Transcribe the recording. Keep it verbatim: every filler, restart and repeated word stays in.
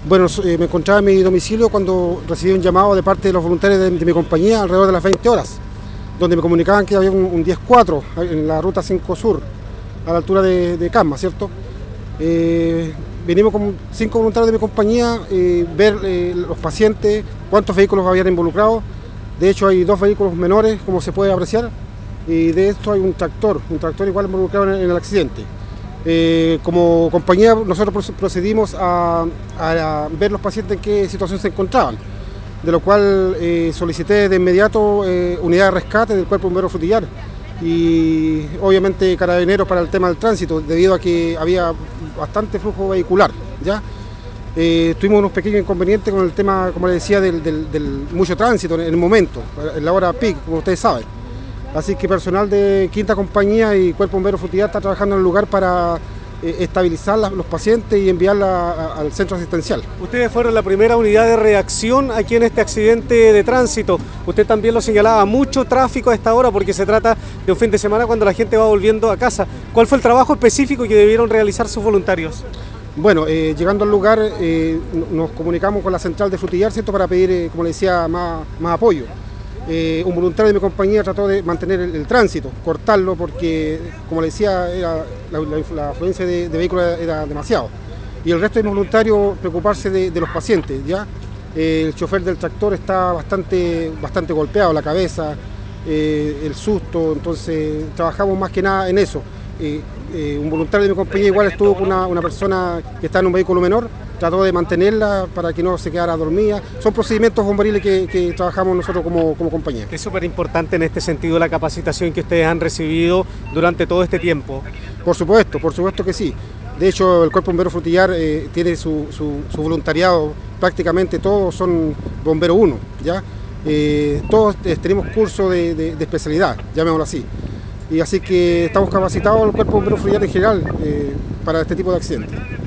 Bueno, eh, me encontraba en mi domicilio cuando recibí un llamado de parte de los voluntarios de, de mi compañía alrededor de las veinte horas, donde me comunicaban que había un, un diez cuatro en la ruta cinco Sur, a la altura de, de Casma, ¿cierto? Eh, venimos con cinco voluntarios de mi compañía, eh, ver eh, los pacientes, cuántos vehículos habían involucrado. De hecho hay dos vehículos menores, como se puede apreciar, y de esto hay un tractor, un tractor igual involucrado en, en el accidente. Eh, como compañía nosotros procedimos a, a, a ver los pacientes en qué situación se encontraban, de lo cual eh, solicité de inmediato eh, unidad de rescate del Cuerpo Bombero Frutillar y obviamente carabineros para el tema del tránsito, debido a que había bastante flujo vehicular, ¿ya? Eh, tuvimos unos pequeños inconvenientes con el tema, como les decía, del, del, del mucho tránsito en el momento, en la hora peak, como ustedes saben. Así que personal de Quinta Compañía y Cuerpo Bombero Frutillar está trabajando en el lugar para eh, estabilizar a los pacientes y enviarla al centro asistencial. Ustedes fueron la primera unidad de reacción aquí en este accidente de tránsito. Usted también lo señalaba, mucho tráfico a esta hora porque se trata de un fin de semana cuando la gente va volviendo a casa. ¿Cuál fue el trabajo específico que debieron realizar sus voluntarios? Bueno, eh, llegando al lugar eh, nos comunicamos con la central de Frutillar, ¿cierto?, para pedir, eh, como le decía, más, más apoyo. Eh, un voluntario de mi compañía trató de mantener el, el tránsito, cortarlo porque, como le decía, era, la, la, la afluencia de, de vehículos era, era demasiado. Y el resto de mis voluntarios preocuparse de, de los pacientes, ¿ya? Eh, el chofer del tractor está bastante, bastante golpeado, la cabeza, eh, el susto, entonces trabajamos más que nada en eso. Eh, eh, un voluntario de mi compañía igual estuvo con una, una persona que está en un vehículo menor, trató de mantenerla para que no se quedara dormida. Son procedimientos bomberiles que, que trabajamos nosotros como, como compañía. Es súper importante en este sentido la capacitación que ustedes han recibido durante todo este tiempo. Por supuesto, por supuesto que sí. De hecho, el Cuerpo Bombero Frutillar eh, tiene su, su, su voluntariado, prácticamente todos son Bombero uno, ¿ya? Eh, todos eh, tenemos curso de, de, de especialidad, llamémoslo así. Y así que estamos capacitados el Cuerpo Bombero Frutillar en general eh, para este tipo de accidentes.